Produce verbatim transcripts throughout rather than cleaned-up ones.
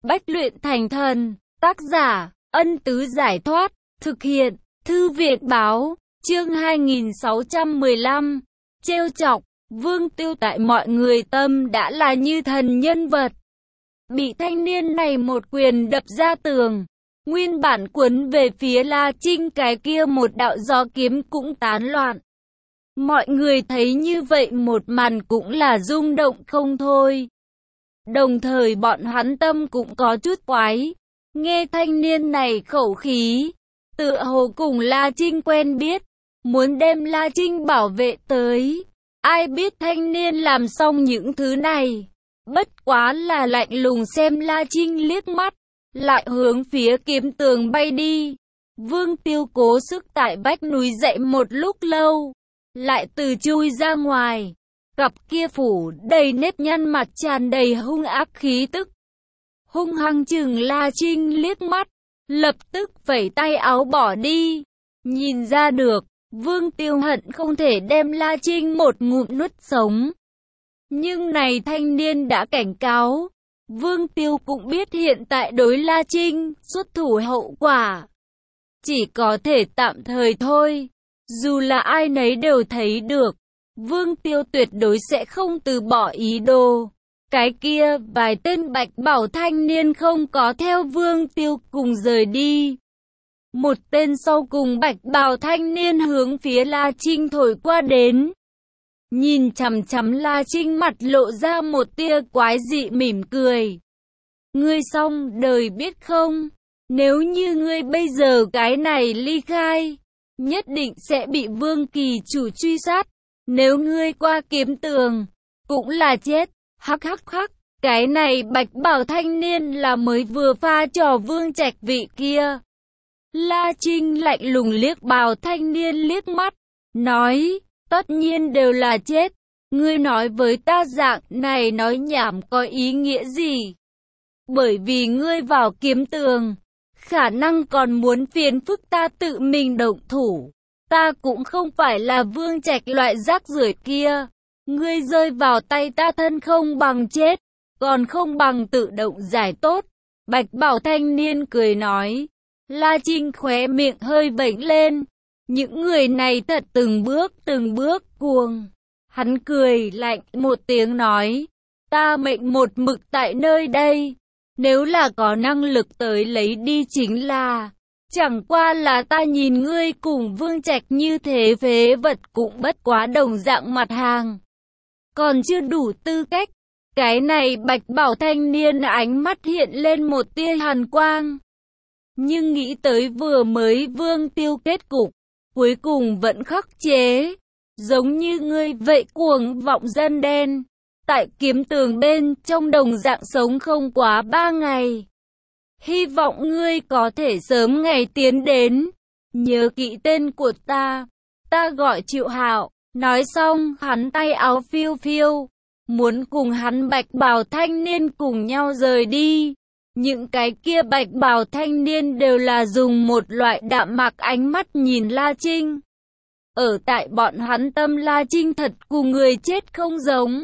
Bách luyện thành thần, tác giả, Ân Tứ Giải Thoát, thực hiện, Thư Viện Báo, chương hai nghìn sáu trăm mười lăm, trêu chọc, Vương Tiêu tại mọi người tâm đã là như thần nhân vật. Bị thanh niên này một quyền đập ra tường, nguyên bản quấn về phía La Trinh cái kia một đạo gió kiếm cũng tán loạn. Mọi người thấy như vậy một màn cũng là rung động không thôi. Đồng thời bọn hắn tâm cũng có chút quái. Nghe thanh niên này khẩu khí, tựa hồ cùng La Trinh quen biết, muốn đem La Trinh bảo vệ tới. Ai biết thanh niên làm xong những thứ này, bất quá là lạnh lùng xem La Trinh liếc mắt, lại hướng phía kiếm tường bay đi. Vương Tiêu cố sức tại vách núi dậy một lúc lâu, lại từ chui ra ngoài. Cặp kia phủ đầy nếp nhăn mặt tràn đầy hung ác khí tức, hung hăng chừng La Trinh liếc mắt, lập tức vẩy tay áo bỏ đi. Nhìn ra được, Vương Tiêu hận không thể đem La Trinh một ngụm nuốt sống. Nhưng này thanh niên đã cảnh cáo, Vương Tiêu cũng biết hiện tại đối La Trinh xuất thủ hậu quả chỉ có thể tạm thời thôi. Dù là ai nấy đều thấy được, Vương Tiêu tuyệt đối sẽ không từ bỏ ý đồ. Cái kia vài tên bạch bảo thanh niên không có theo Vương Tiêu cùng rời đi. Một tên sau cùng bạch bào thanh niên hướng phía La Trinh thổi qua đến. Nhìn chằm chằm La Trinh, mặt lộ ra một tia quái dị mỉm cười. Ngươi xong đời biết không? Nếu như ngươi bây giờ cái này ly khai, nhất định sẽ bị Vương Kỳ chủ truy sát. Nếu ngươi qua kiếm tường, cũng là chết. Hắc hắc hắc, cái này bạch bảo thanh niên là mới vừa pha trò Vương Trạch vị kia. La Trinh lạnh lùng liếc bào thanh niên liếc mắt, nói, tất nhiên đều là chết. Ngươi nói với ta dạng này nói nhảm có ý nghĩa gì? Bởi vì ngươi vào kiếm tường, khả năng còn muốn phiền phức ta tự mình động thủ. Ta cũng không phải là Vương Trạch loại rác rưởi kia. Ngươi rơi vào tay ta thân không bằng chết, còn không bằng tự động giải tốt. Bạch bảo thanh niên cười nói. La Trinh khóe miệng hơi vểnh lên. Những người này thật từng bước từng bước cuồng. Hắn cười lạnh một tiếng nói. Ta mệnh một mực tại nơi đây. Nếu là có năng lực tới lấy đi chính là. Chẳng qua là ta nhìn ngươi cùng Vương Trạch như thế phế vật cũng bất quá đồng dạng mặt hàng. Còn chưa đủ tư cách. Cái này bạch bảo thanh niên ánh mắt hiện lên một tia hàn quang. Nhưng nghĩ tới vừa mới Vương Tiêu kết cục, cuối cùng vẫn khắc chế. Giống như ngươi vậy cuồng vọng dân đen. Tại kiếm tường bên trong đồng dạng sống không quá ba ngày. Hy vọng ngươi có thể sớm ngày tiến đến. Nhớ kỹ tên của ta. Ta gọi Triệu Hạo. Nói xong hắn tay áo phiêu phiêu, muốn cùng hắn bạch bào thanh niên cùng nhau rời đi. Những cái kia bạch bào thanh niên đều là dùng một loại đạm mạc ánh mắt nhìn La Trinh. Ở tại bọn hắn tâm La Trinh thật cùng người chết không giống.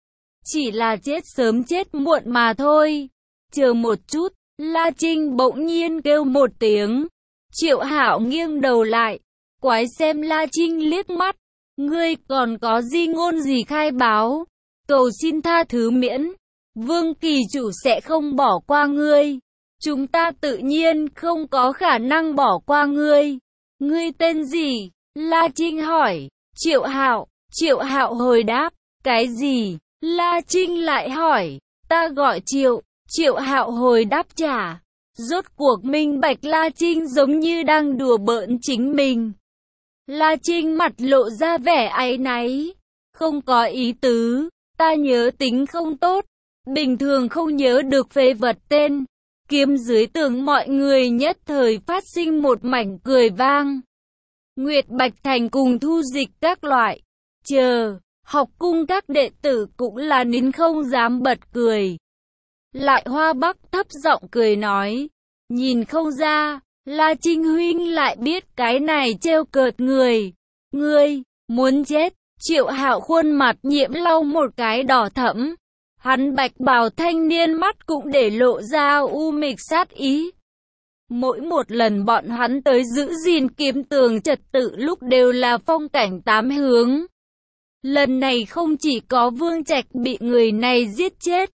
Chỉ là chết sớm chết muộn mà thôi. Chờ một chút, La Trinh bỗng nhiên kêu một tiếng. Triệu Hạo nghiêng đầu lại, quái xem La Trinh liếc mắt. Ngươi còn có di ngôn gì khai báo? Cầu xin tha thứ miễn. Vương Kỳ chủ sẽ không bỏ qua ngươi. Chúng ta tự nhiên không có khả năng bỏ qua ngươi. Ngươi tên gì? La Trinh hỏi. Triệu Hạo. Triệu Hạo hồi đáp. Cái gì? La Trinh lại hỏi. Ta gọi Triệu. Triệu Hạo hồi đáp trả. Rốt cuộc minh bạch La Trinh giống như đang đùa bỡn chính mình. La Trinh mặt lộ ra vẻ áy náy. Không có ý tứ, ta nhớ tính không tốt. Bình thường không nhớ được phế vật tên. Kiếm dưới tường mọi người nhất thời phát sinh một mảnh cười vang. Nguyệt Bạch Thành cùng Thu Dịch các loại. Chờ, học cung các đệ tử cũng là nín không dám bật cười. Lại Hoa Bắc thấp giọng cười nói. Nhìn không ra. La Trinh huynh lại biết cái này trêu cợt người. Ngươi, muốn chết. Triệu Hạo khuôn mặt nhiễm lau một cái đỏ thẫm. Hắn bạch bào thanh niên mắt cũng để lộ ra u mịch sát ý. Mỗi một lần bọn hắn tới giữ gìn kiếm tường trật tự lúc đều là phong cảnh tám hướng. Lần này không chỉ có Vương Trạch bị người này giết chết,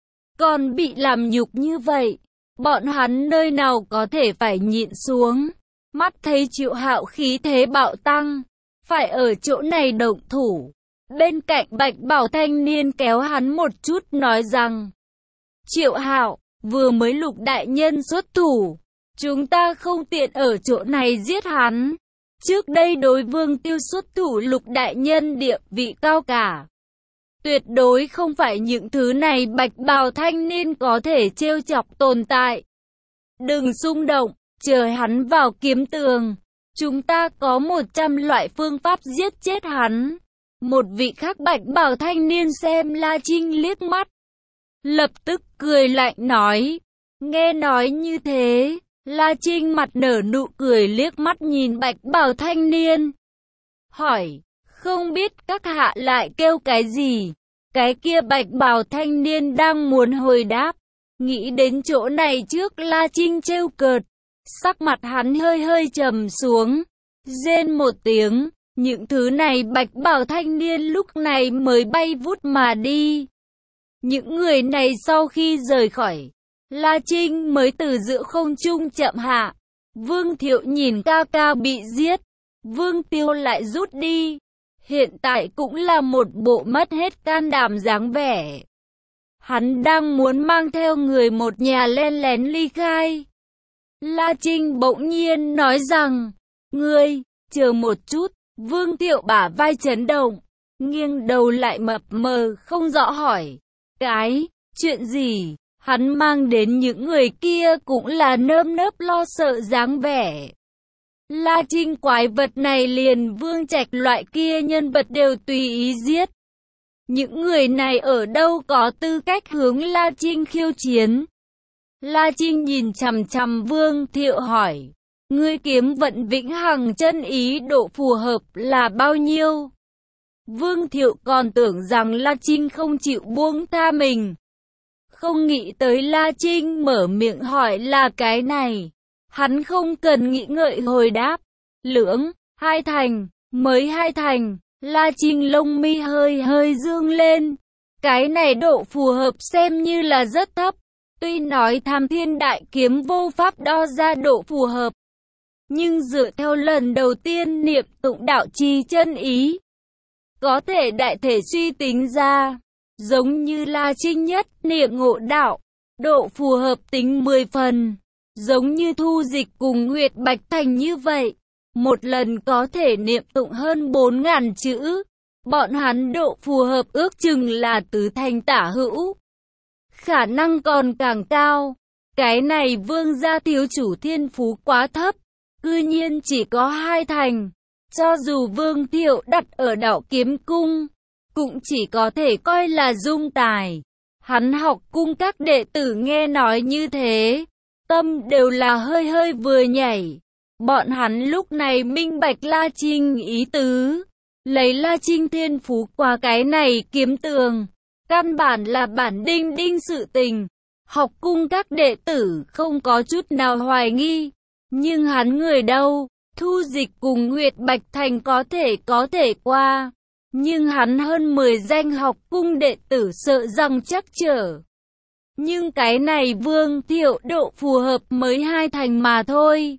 còn bị làm nhục như vậy, bọn hắn nơi nào có thể phải nhịn xuống. Mắt thấy Triệu Hạo khí thế bạo tăng, phải ở chỗ này động thủ. Bên cạnh bạch bào thanh niên kéo hắn một chút nói rằng: Triệu Hạo, vừa mới Lục đại nhân xuất thủ, chúng ta không tiện ở chỗ này giết hắn. Trước đây đối Vương Tiêu xuất thủ Lục đại nhân địa vị cao cả, tuyệt đối không phải những thứ này bạch bào thanh niên có thể trêu chọc tồn tại. Đừng xung động, chờ hắn vào kiếm tường, chúng ta có một trăm loại phương pháp giết chết hắn. Một vị khác bạch bào thanh niên xem La Trinh liếc mắt, lập tức cười lạnh nói. Nghe nói như thế, La Trinh mặt nở nụ cười liếc mắt nhìn bạch bào thanh niên, hỏi: không biết các hạ lại kêu cái gì? Cái kia bạch bào thanh niên đang muốn hồi đáp, nghĩ đến chỗ này trước La Trinh trêu cợt, sắc mặt hắn hơi hơi trầm xuống, rên một tiếng. Những thứ này bạch bào thanh niên lúc này mới bay vút mà đi. Những người này sau khi rời khỏi, La Trinh mới từ giữa không trung chậm hạ. Vương Thiệu nhìn ca ca bị giết, Vương Tiêu lại rút đi, hiện tại cũng là một bộ mất hết can đảm dáng vẻ. Hắn đang muốn mang theo người một nhà len lén ly khai. La Trinh bỗng nhiên nói rằng: ngươi, chờ một chút. Vương Thiệu bả vai chấn động, nghiêng đầu lại mập mờ không rõ hỏi: cái, chuyện gì? Hắn mang đến những người kia cũng là nơm nớp lo sợ dáng vẻ. La Trinh quái vật này liền Vương Trạch loại kia nhân vật đều tùy ý giết. Những người này ở đâu có tư cách hướng La Trinh khiêu chiến? La Trinh nhìn chằm chằm Vương Thiệu hỏi: ngươi kiếm vận vĩnh hằng chân ý độ phù hợp là bao nhiêu? Vương Thiệu còn tưởng rằng La Trinh không chịu buông tha mình. Không nghĩ tới La Trinh mở miệng hỏi là cái này. Hắn không cần nghĩ ngợi hồi đáp: lưỡng, hai thành, mới hai thành. La Trinh lông mi hơi hơi dương lên. Cái này độ phù hợp xem như là rất thấp. Tuy nói Tham Thiên Đại Kiếm vô pháp đo ra độ phù hợp, nhưng dựa theo lần đầu tiên niệm tụng đạo trì chân ý, có thể đại thể suy tính ra, giống như La Trinh nhất niệm ngộ đạo, độ phù hợp tính mười phần, giống như Thu Dịch cùng Nguyệt Bạch Thành như vậy, một lần có thể niệm tụng hơn bốn ngàn chữ, bọn hắn độ phù hợp ước chừng là tứ thành tả hữu, khả năng còn càng cao. Cái này Vương gia thiếu chủ thiên phú quá thấp, cư nhiên chỉ có hai thành. Cho dù Vương Thiệu đặt ở Đạo Kiếm Cung, cũng chỉ có thể coi là dung tài. Hắn học cung các đệ tử nghe nói như thế, tâm đều là hơi hơi vừa nhảy. Bọn hắn lúc này minh bạch La Trinh ý tứ, lấy La Trinh thiên phú qua cái này kiếm tường, căn bản là bản đinh đinh sự tình. Học cung các đệ tử không có chút nào hoài nghi, nhưng hắn người đâu? Thu Dịch cùng Nguyệt Bạch Thành có thể có thể qua, nhưng hắn hơn mười danh học cung đệ tử sợ rằng chắc trở. Nhưng cái này Vương Thiệu độ phù hợp mới hai thành mà thôi.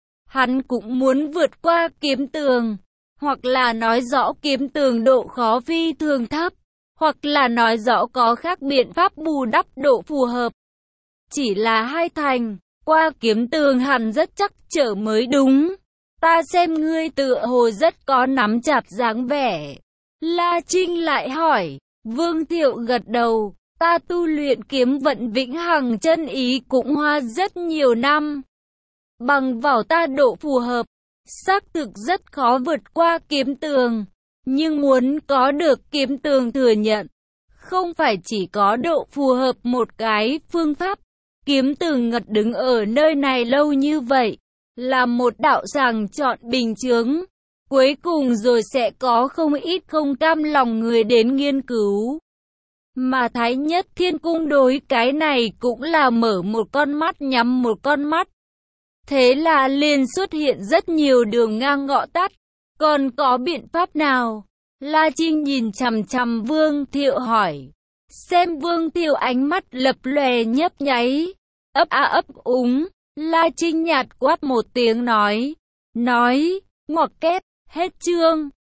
Hắn cũng muốn vượt qua kiếm tường, hoặc là nói rõ kiếm tường độ khó phi thường thấp, hoặc là nói rõ có khác biện pháp bù đắp độ phù hợp. Chỉ là hai thành, qua kiếm tường hẳn rất chắc trở mới đúng. Ta xem ngươi tựa hồ rất có nắm chặt dáng vẻ. La Trinh lại hỏi. Vương Thiệu gật đầu. Ta tu luyện kiếm vận vĩnh hằng chân ý cũng hoa rất nhiều năm. Bằng vào ta độ phù hợp, xác thực rất khó vượt qua kiếm tường. Nhưng muốn có được kiếm tường thừa nhận, không phải chỉ có độ phù hợp một cái phương pháp. Kiếm tường ngật đứng ở nơi này lâu như vậy, là một đạo sàng chọn bình chướng. Cuối cùng rồi sẽ có không ít không cam lòng người đến nghiên cứu. Mà Thái Nhất Thiên Cung đối cái này cũng là mở một con mắt nhắm một con mắt. Thế là liền xuất hiện rất nhiều đường ngang ngõ tắt. Còn có biện pháp nào? La Trinh nhìn chằm chằm Vương Thiệu hỏi. Xem Vương Thiệu ánh mắt lập lòe nhấp nháy. Ấp a ấp úng. La Trinh nhạt quát một tiếng nói. Nói, ngoặc kép, hết chương.